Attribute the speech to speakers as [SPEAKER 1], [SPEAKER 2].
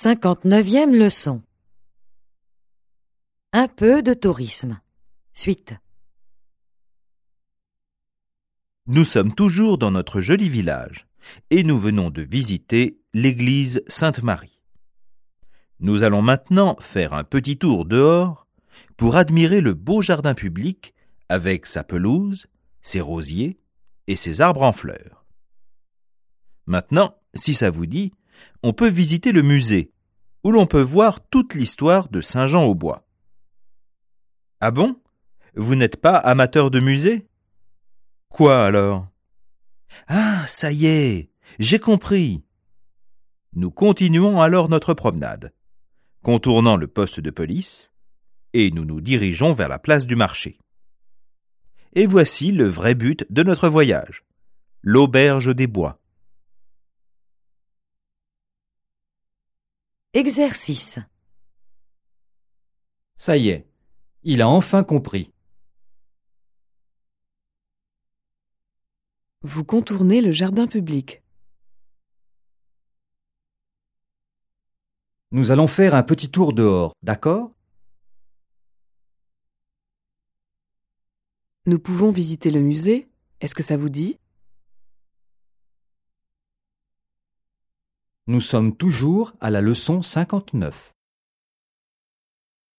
[SPEAKER 1] 59e leçon. Un peu de tourisme. Suite.
[SPEAKER 2] Nous sommes toujours dans notre joli village et nous venons de visiter l'église Sainte-Marie. Nous allons maintenant faire un petit tour dehors pour admirer le beau jardin public avec sa pelouse, ses rosiers et ses arbres en fleurs. Maintenant, si ça vous dit, on peut visiter le musée où l'on peut voir toute l'histoire de Saint-Jean-au-Bois. Ah bon? Vous n'êtes pas amateur de musée? Quoi alors? Ah, ça y est, j'ai compris. Nous continuons alors notre promenade, contournant le poste de police, et nous nous dirigeons vers la place du marché. Et voici le vrai but de notre voyage, l'auberge des bois.
[SPEAKER 1] Exercice.
[SPEAKER 3] Ça y est, il a enfin compris.
[SPEAKER 4] Vous contournez le jardin public.
[SPEAKER 3] Nous allons faire un petit tour dehors, d'accord?
[SPEAKER 4] Nous pouvons visiter le musée. Est-ce que ça vous dit?
[SPEAKER 3] Nous sommes toujours à la leçon 59.